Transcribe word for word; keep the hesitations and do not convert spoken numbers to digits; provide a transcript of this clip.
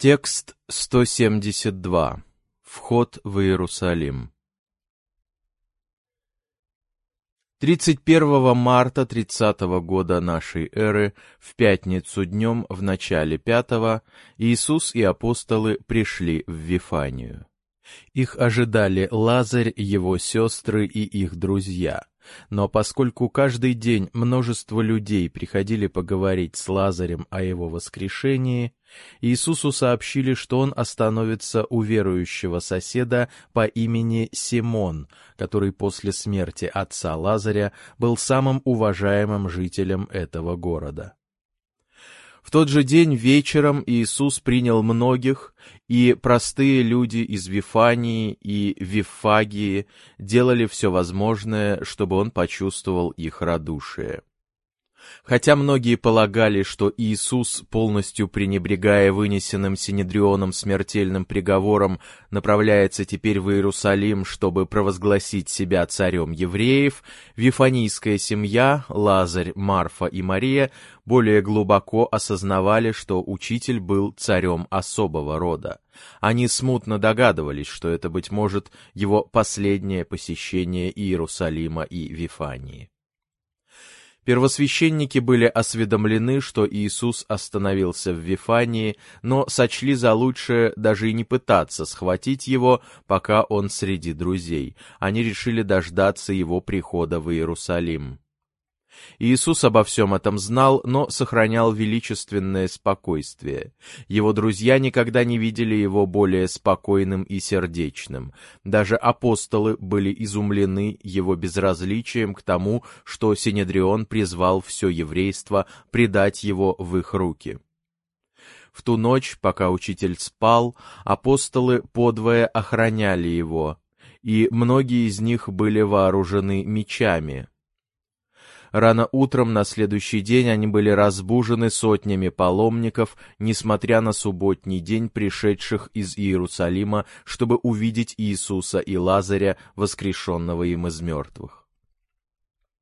Текст сто семьдесят два. Вход в Иерусалим. тридцать первого марта тридцатого года нашей эры, в пятницу днем в начале пятого, Иисус и апостолы пришли в Вифанию. Их ожидали Лазарь, его сестры и их друзья. Но поскольку каждый день множество людей приходили поговорить с Лазарем о его воскрешении, Иисусу сообщили, что он остановится у верующего соседа по имени Симон, который после смерти отца Лазаря был самым уважаемым жителем этого города. В тот же день вечером Иисус принял многих, и простые люди из Вифании и Виффагии делали все возможное, чтобы он почувствовал их радушие. Хотя многие полагали, что Иисус, полностью пренебрегая вынесенным Синедрионом смертельным приговором, направляется теперь в Иерусалим, чтобы провозгласить себя царем евреев, вифанийская семья, Лазарь, Марфа и Мария, более глубоко осознавали, что учитель был царем особого рода. Они смутно догадывались, что это, быть может, его последнее посещение Иерусалима и Вифании. Первосвященники были осведомлены, что Иисус остановился в Вифании, но сочли за лучшее даже и не пытаться схватить его, пока он среди друзей. Они решили дождаться его прихода в Иерусалим. Иисус обо всем этом знал, но сохранял величественное спокойствие. Его друзья никогда не видели его более спокойным и сердечным. Даже апостолы были изумлены его безразличием к тому, что Синедрион призвал все еврейство предать его в их руки. В ту ночь, пока учитель спал, апостолы подвое охраняли его, и многие из них были вооружены мечами. Рано утром на следующий день они были разбужены сотнями паломников, несмотря на субботний день, пришедших из Иерусалима, чтобы увидеть Иисуса и Лазаря, воскрешенного им из мертвых.